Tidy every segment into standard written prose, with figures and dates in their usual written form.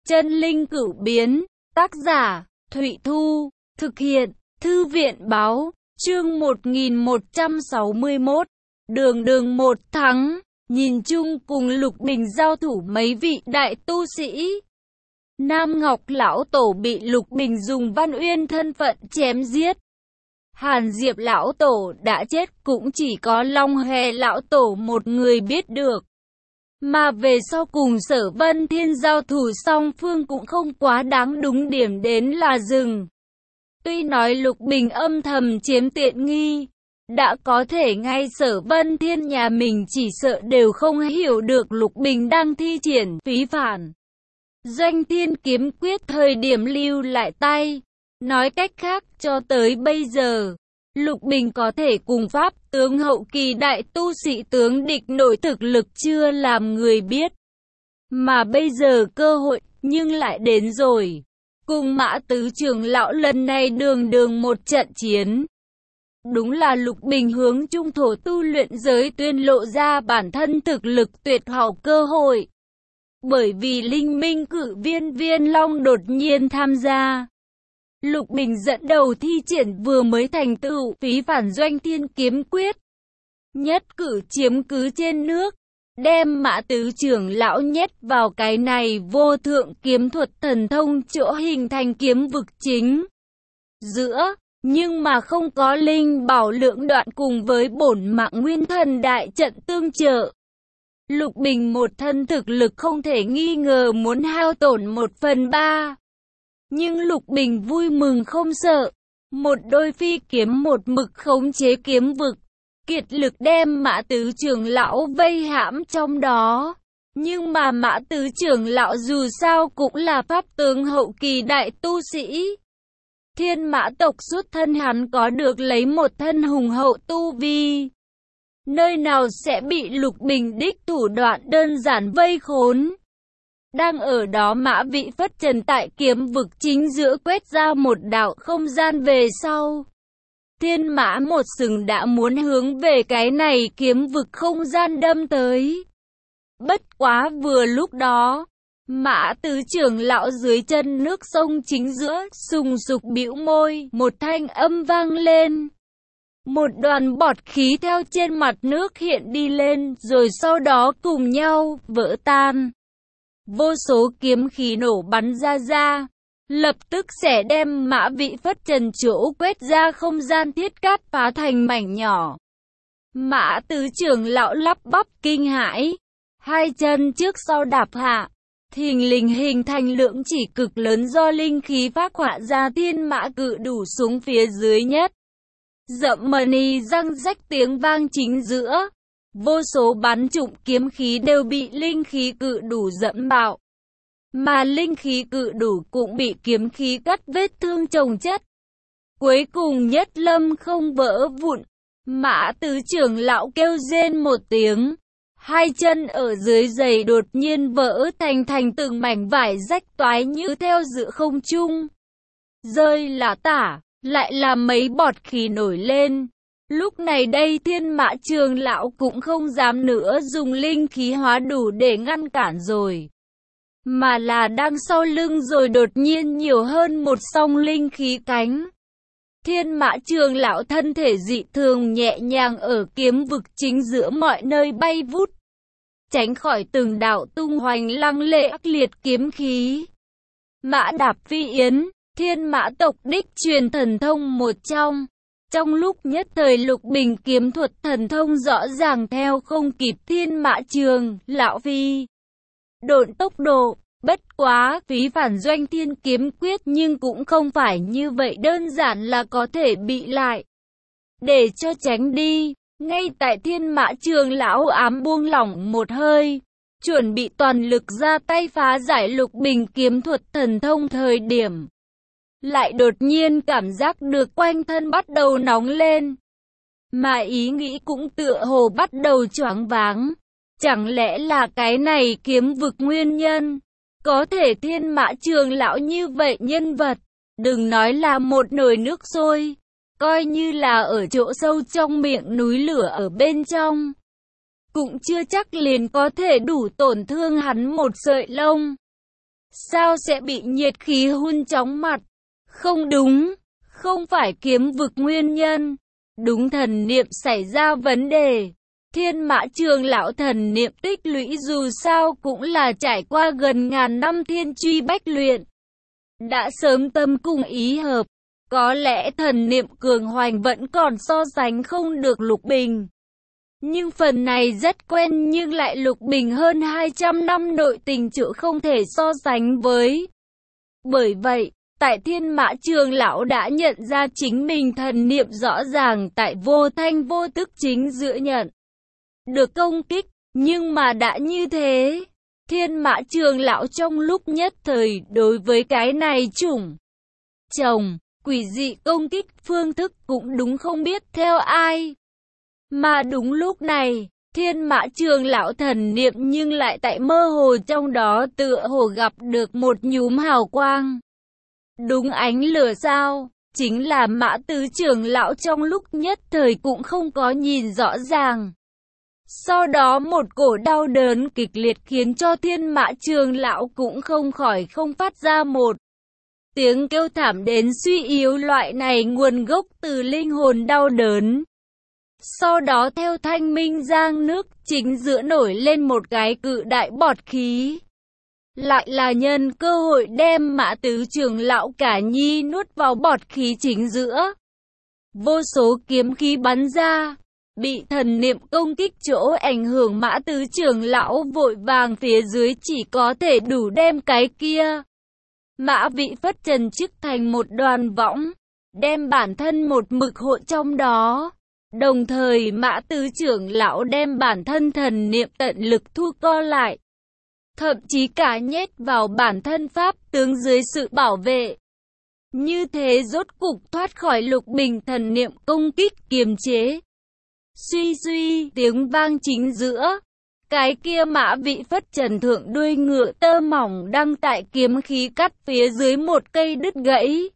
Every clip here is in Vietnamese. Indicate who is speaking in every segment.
Speaker 1: Chân linh cửu biến, tác giả, Thụy Thu, thực hiện, Thư viện báo, chương 1161, đường một thắng, nhìn chung cùng Lục Bình giao thủ mấy vị đại tu sĩ. Nam Ngọc Lão Tổ bị Lục Bình dùng Văn Uyên thân phận chém giết. Hàn Diệp Lão Tổ đã chết, cũng chỉ có Long Hề Lão Tổ một người biết được. Mà về sau cùng Sở Vân Thiên giao thủ song phương cũng không quá đáng, đúng điểm đến là dừng. Tuy nói Lục Bình âm thầm chiếm tiện nghi, đã có thể ngay Sở Vân Thiên nhà mình chỉ sợ đều không hiểu được Lục Bình đang thi triển phí phản Doanh Thiên kiếm quyết thời điểm lưu lại tay. Nói cách khác, cho tới bây giờ, Lục Bình có thể cùng pháp tướng hậu kỳ đại tu sĩ tướng địch nổi, thực lực chưa làm người biết. Mà bây giờ cơ hội nhưng lại đến rồi. Cùng Mã Tứ trưởng lão lần này đường một trận chiến. Đúng là Lục Bình hướng trung thổ tu luyện giới tuyên lộ ra bản thân thực lực tuyệt hảo cơ hội. Bởi vì Linh Minh cử viên Long đột nhiên tham gia, Lục Bình dẫn đầu thi triển vừa mới thành tựu phí phản Doanh Thiên kiếm quyết. Nhất cử chiếm cứ trên nước, đem Mã Tứ trưởng lão nhét vào cái này vô thượng kiếm thuật thần thông chỗ hình thành kiếm vực chính giữa. Nhưng mà không có linh bảo lượng đoạn cùng với bổn mạng nguyên thần đại trận tương trợ, Lục Bình một thân thực lực không thể nghi ngờ muốn hao tổn 1/3. Nhưng Lục Bình vui mừng không sợ, một đôi phi kiếm một mực khống chế kiếm vực, kiệt lực đem Mã Tứ trưởng lão vây hãm trong đó. Nhưng mà Mã Tứ trưởng lão dù sao cũng là pháp tướng hậu kỳ đại tu sĩ. Thiên Mã tộc xuất thân, hắn có được lấy một thân hùng hậu tu vi, nơi nào sẽ bị Lục Bình đích thủ đoạn đơn giản vây khốn. Đang ở đó Mã Vị phất trần tại kiếm vực chính giữa quét ra một đạo không gian về sau. Thiên Mã một sừng đã muốn hướng về cái này kiếm vực không gian đâm tới. Bất quá vừa lúc đó, Mã Tứ trưởng lão dưới chân nước sông chính giữa sùng sục bĩu môi, một thanh âm vang lên. Một đoàn bọt khí theo trên mặt nước hiện đi lên, rồi sau đó cùng nhau vỡ tan. Vô số kiếm khí nổ bắn ra, lập tức sẽ đem Mã Vị phất trần chỗ quét ra không gian thiết cát phá thành mảnh nhỏ. Mã Tứ trưởng lão lắp bắp kinh hãi, hai chân trước sau đạp hạ, thình lình hình thành lượng chỉ cực lớn do linh khí phát họa ra thiên mã cự đủ xuống phía dưới nhất. Dậm mani răng rách tiếng vang chính giữa, vô số bắn trụm kiếm khí đều bị linh khí cự đủ dẫm bạo. Mà linh khí cự đủ cũng bị kiếm khí cắt vết thương chồng chất. Cuối cùng nhất lâm không vỡ vụn, Mã Tứ trưởng lão kêu rên một tiếng. Hai chân ở dưới giày đột nhiên vỡ thành từng mảnh vải rách toái như theo giữa không trung. Rơi là tả, lại là mấy bọt khí nổi lên. Lúc này đây Thiên Mã trưởng lão cũng không dám nữa dùng linh khí hóa đủ để ngăn cản rồi. Mà là đang sau lưng rồi đột nhiên nhiều hơn một song linh khí cánh. Thiên Mã trưởng lão thân thể dị thường nhẹ nhàng ở kiếm vực chính giữa mọi nơi bay vút, tránh khỏi từng đạo tung hoành lăng lệ ác liệt kiếm khí. Mã Đạp Phi Yến, Thiên Mã tộc đích truyền thần thông một trong. Trong lúc nhất thời Lục Bình kiếm thuật thần thông rõ ràng theo không kịp Thiên Mã trưởng lão phi độn tốc độ. Bất quá, phí phản Doanh Thiên kiếm quyết nhưng cũng không phải như vậy đơn giản là có thể bị lại. Để cho tránh đi, ngay tại Thiên Mã trưởng lão ám buông lỏng một hơi, chuẩn bị toàn lực ra tay phá giải Lục Bình kiếm thuật thần thông thời điểm, lại đột nhiên cảm giác được quanh thân bắt đầu nóng lên. Mà ý nghĩ cũng tựa hồ bắt đầu choáng váng. Chẳng lẽ là cái này kiếm vực nguyên nhân? Có thể Thiên Mã trưởng lão như vậy nhân vật, đừng nói là một nồi nước sôi, coi như là ở chỗ sâu trong miệng núi lửa ở bên trong, cũng chưa chắc liền có thể đủ tổn thương hắn một sợi lông. Sao sẽ bị nhiệt khí hun chóng mặt? Không đúng, không phải kiếm vực nguyên nhân. Đúng thần niệm xảy ra vấn đề. Thiên Mã Trường lão thần niệm tích lũy dù sao cũng là trải qua gần ngàn năm thiên truy bách luyện. Đã sớm tâm cùng ý hợp. Có lẽ thần niệm cường hoành vẫn còn so sánh không được Lục Bình. Nhưng phần này rất quen nhưng lại Lục Bình hơn 200 năm nội tình chữ không thể so sánh với. Bởi vậy, tại Thiên Mã Trường lão đã nhận ra chính mình thần niệm rõ ràng tại vô thanh vô tức chính giữa nhận được công kích, nhưng mà đã như thế, Thiên Mã Trường lão trong lúc nhất thời đối với cái này chủng chồng quỷ dị công kích phương thức cũng đúng không biết theo ai. Mà đúng lúc này, Thiên Mã Trường lão thần niệm nhưng lại tại mơ hồ trong đó tựa hồ gặp được một nhúm hào quang. Đúng ánh lửa sao, chính là Mã Tứ Trường lão trong lúc nhất thời cũng không có nhìn rõ ràng. Sau đó một cổ đau đớn kịch liệt khiến cho Thiên Mã Trường lão cũng không khỏi không phát ra một tiếng kêu thảm đến suy yếu, loại này nguồn gốc từ linh hồn đau đớn. Sau đó theo thanh minh giang nước chính giữa nổi lên một cái cự đại bọt khí. Lại là nhân cơ hội đem Mã Tứ Trường lão cả nhi nuốt vào bọt khí chính giữa. Vô số kiếm khí bắn ra, bị thần niệm công kích chỗ ảnh hưởng Mã Tứ Trường lão vội vàng phía dưới chỉ có thể đủ đem cái kia Mã Vị phất trần chức thành một đoàn võng, đem bản thân một mực hộ trong đó. Đồng thời Mã Tứ Trường lão đem bản thân thần niệm tận lực thu co lại. Thậm chí cả nhét vào bản thân pháp tướng dưới sự bảo vệ. Như thế rốt cục thoát khỏi Lục Bình thần niệm công kích kiềm chế. Suy suy tiếng vang chính giữa. Cái kia Mã Vị phất trần thượng đuôi ngựa tơ mỏng đang tại kiếm khí cắt phía dưới một cây đứt gãy.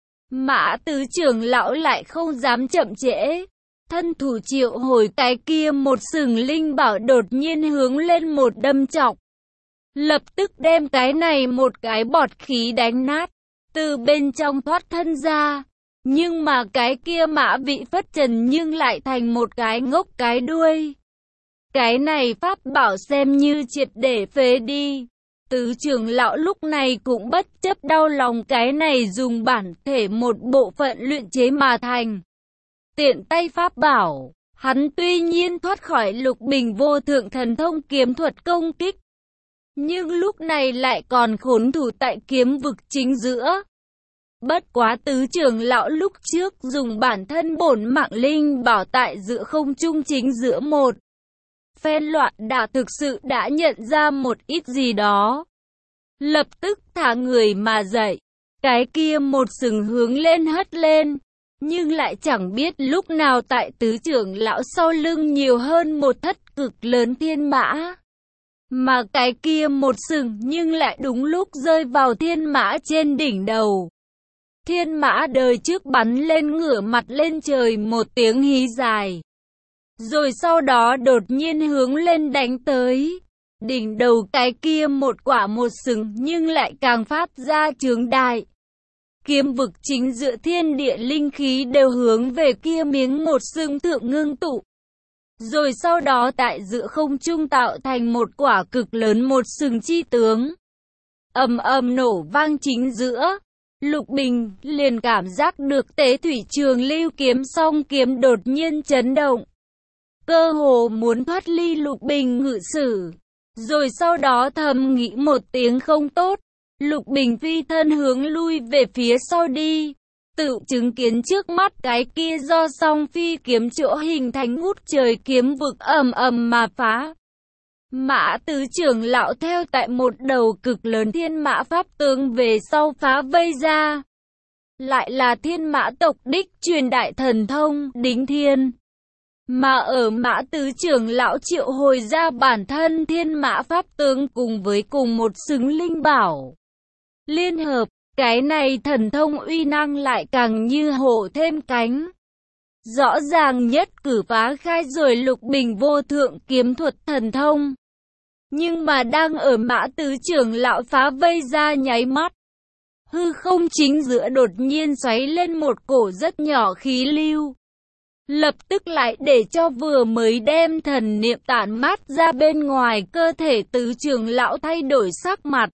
Speaker 1: Mã Tứ Trường lão lại không dám chậm trễ. Thân thủ triệu hồi cái kia một sừng linh bảo đột nhiên hướng lên một đâm chọc. Lập tức đem cái này một cái bọt khí đánh nát, từ bên trong thoát thân ra. Nhưng mà cái kia Mã Vị phất trần nhưng lại thành một cái ngốc cái đuôi. Cái này pháp bảo xem như triệt để phế đi. Tứ Trường lão lúc này cũng bất chấp đau lòng cái này dùng bản thể một bộ phận luyện chế mà thành tiện tay pháp bảo. Hắn tuy nhiên thoát khỏi Lục Bình vô thượng thần thông kiếm thuật công kích, nhưng lúc này lại còn khốn thủ tại kiếm vực chính giữa. Bất quá Tứ Trường lão lúc trước dùng bản thân bổn mạng linh bảo tại giữa không trung chính giữa một phen loạn đả thực sự đã nhận ra một ít gì đó. Lập tức thả người mà dậy, cái kia một sừng hướng lên hất lên. Nhưng lại chẳng biết lúc nào tại Tứ Trường lão sau lưng nhiều hơn một thất cực lớn thiên mã. Mà cái kia một sừng nhưng lại đúng lúc rơi vào thiên mã trên đỉnh đầu. Thiên mã đời trước bắn lên ngửa mặt lên trời một tiếng hí dài. Rồi sau đó đột nhiên hướng lên đánh tới. Đỉnh đầu cái kia một quả một sừng nhưng lại càng phát ra chướng đại. Kiếm vực chính giữa thiên địa linh khí đều hướng về kia miếng một sừng thượng ngưng tụ. Rồi sau đó tại giữa không trung tạo thành một quả cực lớn một sừng chi tướng. Ầm ầm nổ vang chính giữa. Lục Bình liền cảm giác được Tế Thủy Trường Lưu kiếm song kiếm đột nhiên chấn động. Cơ hồ muốn thoát ly Lục Bình ngự sử. Rồi sau đó thầm nghĩ một tiếng không tốt. Lục Bình phi thân hướng lui về phía sau đi. Tự chứng kiến trước mắt cái kia do song phi kiếm chỗ hình thành ngút trời kiếm vực ầm ầm mà phá. Mã Tứ Trường lão theo tại một đầu cực lớn thiên mã pháp tướng về sau phá vây ra. Lại là thiên mã tộc đích truyền đại thần thông đính thiên. Mà ở Mã Tứ Trường lão triệu hồi ra bản thân thiên mã pháp tướng cùng với cùng một xứng linh bảo. Liên hợp, cái này thần thông uy năng lại càng như hổ thêm cánh. Rõ ràng nhất cử phá khai rồi Lục Bình vô thượng kiếm thuật thần thông. Nhưng mà đang ở Mã tứ trưởng lão phá vây ra nháy mắt, hư không chính giữa đột nhiên xoáy lên một cổ rất nhỏ khí lưu. Lập tức lại để cho vừa mới đem thần niệm tản mát ra bên ngoài cơ thể tứ trưởng lão thay đổi sắc mặt.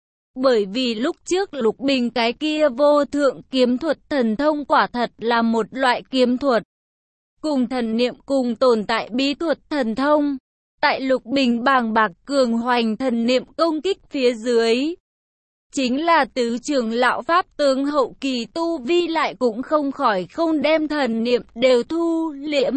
Speaker 1: Bởi vì lúc trước Lục Bình cái kia vô thượng kiếm thuật thần thông quả thật là một loại kiếm thuật. Cùng thần niệm cùng tồn tại bí thuật thần thông. Tại Lục Bình bàng bạc cường hoành thần niệm công kích phía dưới. Chính là tứ trưởng lão pháp tướng hậu kỳ tu vi lại cũng không khỏi không đem thần niệm đều thu liễm.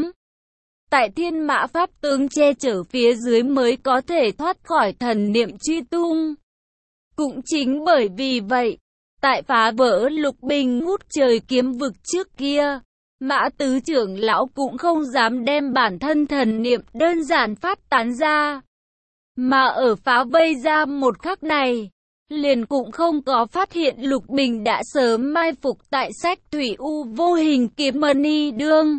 Speaker 1: Tại thiên mã pháp tướng che chở phía dưới mới có thể thoát khỏi thần niệm truy tung. Cũng chính bởi vì vậy, tại phá vỡ Lục Bình ngút trời kiếm vực trước kia, Mã tứ trưởng lão cũng không dám đem bản thân thần niệm đơn giản phát tán ra. Mà ở phá vây ra một khắc này, liền cũng không có phát hiện Lục Bình đã sớm mai phục tại sách thủy u vô hình kiếm mani đương.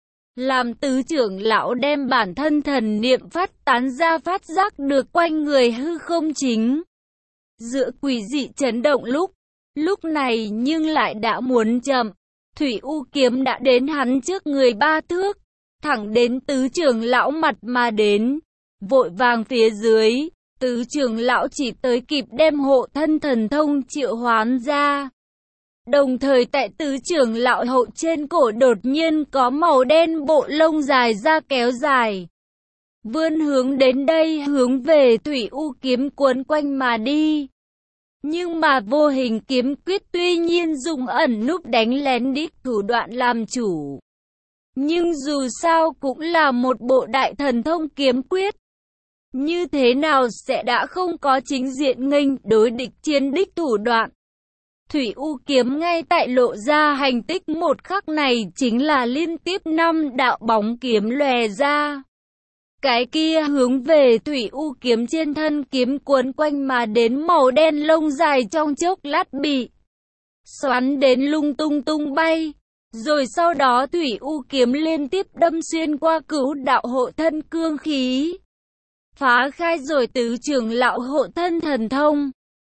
Speaker 1: Làm tứ trưởng lão đem bản thân thần niệm phát tán ra phát giác được quanh người hư không chính. Giữa quỷ dị chấn động lúc này nhưng lại đã muốn chậm. Thủy u kiếm đã đến hắn trước người 3 thước, thẳng đến tứ trưởng lão mặt mà đến. Vội vàng phía dưới, tứ trưởng lão chỉ tới kịp đem hộ thân thần thông triệu hoán ra. Đồng thời tại tứ trưởng lão hậu trên cổ đột nhiên có màu đen bộ lông dài ra kéo dài. Vươn hướng đến đây hướng về thủy u kiếm cuốn quanh mà đi. Nhưng mà vô hình kiếm quyết tuy nhiên dùng ẩn núp đánh lén đít thủ đoạn làm chủ. Nhưng dù sao cũng là một bộ đại thần thông kiếm quyết. Như thế nào sẽ đã không có chính diện nghênh đối địch chiến đích thủ đoạn. Thủy u kiếm ngay tại lộ ra hành tích một khắc này chính là liên tiếp 5 đạo bóng kiếm lòe ra. Cái kia hướng về thủy u kiếm trên thân kiếm cuốn quanh mà đến màu đen lông dài trong chốc lát bị xoắn đến lung tung bay. Rồi sau đó thủy u kiếm liên tiếp đâm xuyên qua cửu đạo hộ thân cương khí. Phá khai rồi tứ trưởng lão hộ thân thần thông.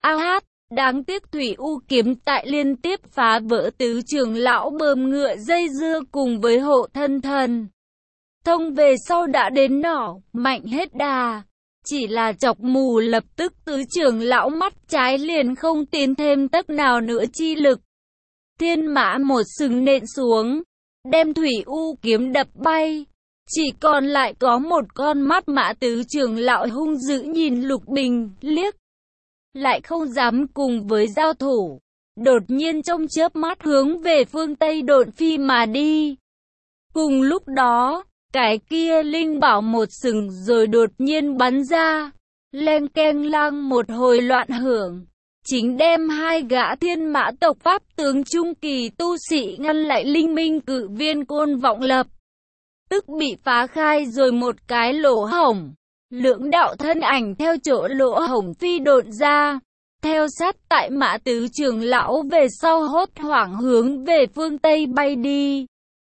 Speaker 1: Đáng tiếc thủy u kiếm tại liên tiếp phá vỡ tứ trưởng lão bơm ngựa dây dưa cùng với hộ thân thần thông về sau đã đến nỏ, mạnh hết đà. Chỉ là chọc mù lập tức tứ trưởng lão mắt trái liền không tiến thêm tấc nào nữa chi lực. Thiên mã một sừng nện xuống, đem thủy u kiếm đập bay. Chỉ còn lại có một con mắt Mã tứ trưởng lão hung dữ nhìn Lục Bình liếc. Lại không dám cùng với giao thủ. Đột nhiên trong chớp mắt hướng về phương Tây độn phi mà đi. Cùng lúc đó, cái kia linh bảo một sừng rồi đột nhiên bắn ra. Leng keng lang một hồi loạn hưởng. Chính đem 2 gã thiên mã tộc pháp tướng trung kỳ tu sĩ ngăn lại linh minh cự viên Côn Vọng Lập. Tức bị phá khai rồi một cái lỗ hổng. Lưỡng đạo thân ảnh theo chỗ lỗ hổng phi độn ra. Theo sát tại Mã tứ trưởng lão về sau hốt hoảng hướng về phương Tây bay đi.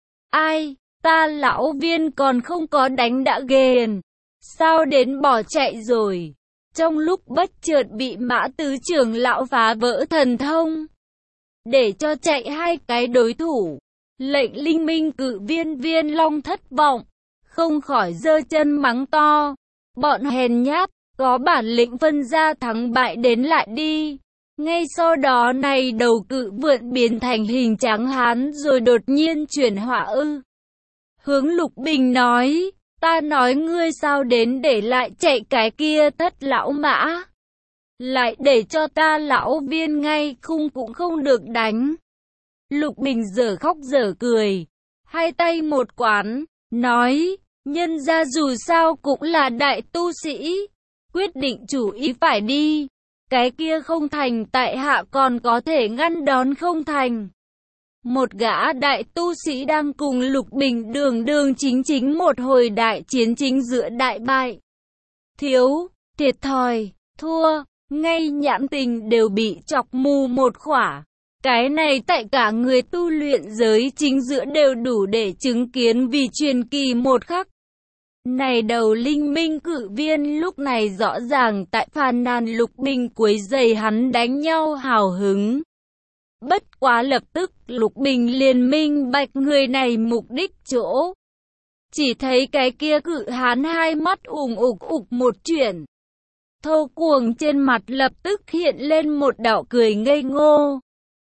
Speaker 1: Ai, ta lão viên còn không có đánh đã ghiền. Sao đến bỏ chạy rồi? Trong lúc bất chợt bị Mã tứ trưởng lão phá vỡ thần thông. Để cho chạy 2 cái đối thủ. Lệnh linh minh cự viên Viên Long thất vọng. Không khỏi giơ chân mắng to. Bọn hèn nhát, có bản lĩnh phân ra thắng bại đến lại đi. Ngay sau đó này đầu cự vượn biến thành hình trắng hán rồi đột nhiên chuyển hỏa hướng Lục Bình nói, ta nói ngươi sao đến để lại chạy cái kia thất lão mã. Lại để cho ta lão viên ngay khung cũng không được đánh. Lục Bình dở khóc dở cười, 2 tay một quán, nói, nhân ra dù sao cũng là đại tu sĩ, quyết định chủ ý phải đi. Cái kia không thành tại hạ còn có thể ngăn đón không thành. Một gã đại tu sĩ đang cùng Lục Bình đường chính một hồi đại chiến chính giữa đại bại. Thiếu, thiệt thòi, thua, ngay nhãn tình đều bị chọc mù một khỏa. Cái này tại cả người tu luyện giới chính giữa đều đủ để chứng kiến vì truyền kỳ một khắc. Này đầu linh minh cự viên lúc này rõ ràng tại phàn nàn Lục Bình quấy rầy hắn đánh nhau hào hứng. Bất quá lập tức Lục Bình liền minh bạch người này mục đích chỗ. Chỉ thấy cái kia cự hán hai mắt ục một chuyển. Thô cuồng trên mặt lập tức hiện lên một đạo cười ngây ngô.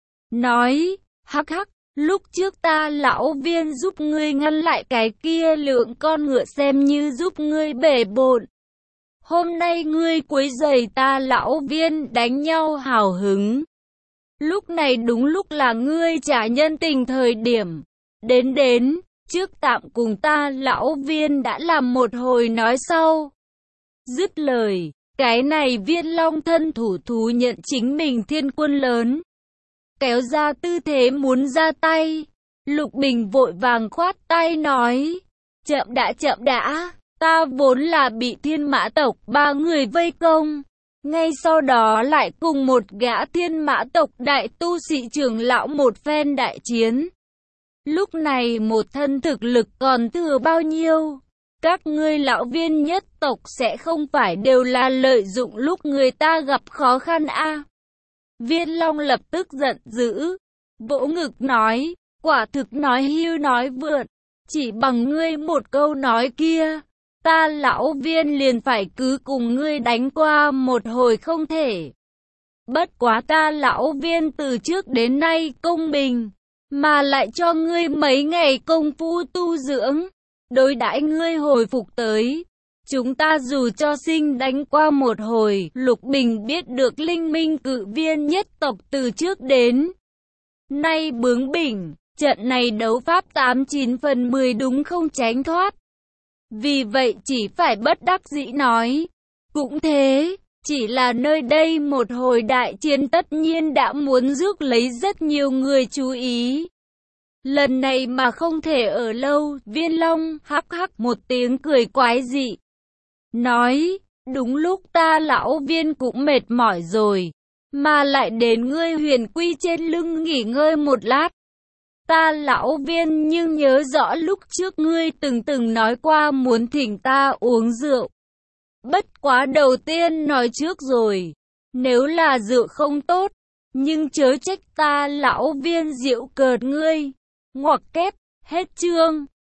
Speaker 1: Nói, hắc hắc, lúc trước ta lão viên giúp ngươi ngăn lại cái kia lượng con ngựa xem như giúp ngươi bể bộn. Hôm nay ngươi quấy rầy ta lão viên đánh nhau hào hứng. Lúc này đúng lúc là ngươi trả nhân tình thời điểm. Đến, trước tạm cùng ta lão viên đã làm một hồi nói sau. Dứt lời, cái này Viên Long thân thủ thú nhận chính mình thiên quân lớn. Kéo ra tư thế muốn ra tay. Lục Bình vội vàng khoát tay nói. Chậm đã, ta vốn là bị Thiên Mã tộc ba người vây công. Ngay sau đó lại cùng một gã Thiên Mã tộc đại tu sĩ trưởng lão một phen đại chiến. Lúc này một thân thực lực còn thừa bao nhiêu? Các ngươi lão viên nhất tộc sẽ không phải đều là lợi dụng lúc người ta gặp khó khăn a? Viên Long lập tức giận dữ, vỗ ngực nói, quả thực nói hưu nói vượt, chỉ bằng ngươi một câu nói kia, ta lão viên liền phải cứ cùng ngươi đánh qua một hồi không thể. Bất quá ta lão viên từ trước đến nay công bình, mà lại cho ngươi mấy ngày công phu tu dưỡng, đối đãi ngươi hồi phục tới. Chúng ta dù cho sinh đánh qua một hồi, Lục Bình biết được linh minh cự viên nhất tộc từ trước đến nay bướng bỉnh, trận này đấu pháp 89 phần 10 đúng không tránh thoát. Vì vậy chỉ phải bất đắc dĩ nói, cũng thế, chỉ là nơi đây một hồi đại chiến tất nhiên đã muốn rước lấy rất nhiều người chú ý. Lần này mà không thể ở lâu, Viên Long hắc hắc một tiếng cười quái dị. Nói, đúng lúc ta lão viên cũng mệt mỏi rồi, mà lại đến ngươi Huyền Quy trên lưng nghỉ ngơi một lát. Ta lão viên nhưng nhớ rõ lúc trước ngươi từng nói qua muốn thỉnh ta uống rượu. Bất quá đầu tiên nói trước rồi, nếu là rượu không tốt, nhưng chớ trách ta lão viên giễu cợt ngươi. Ngoặc kép, hết chương.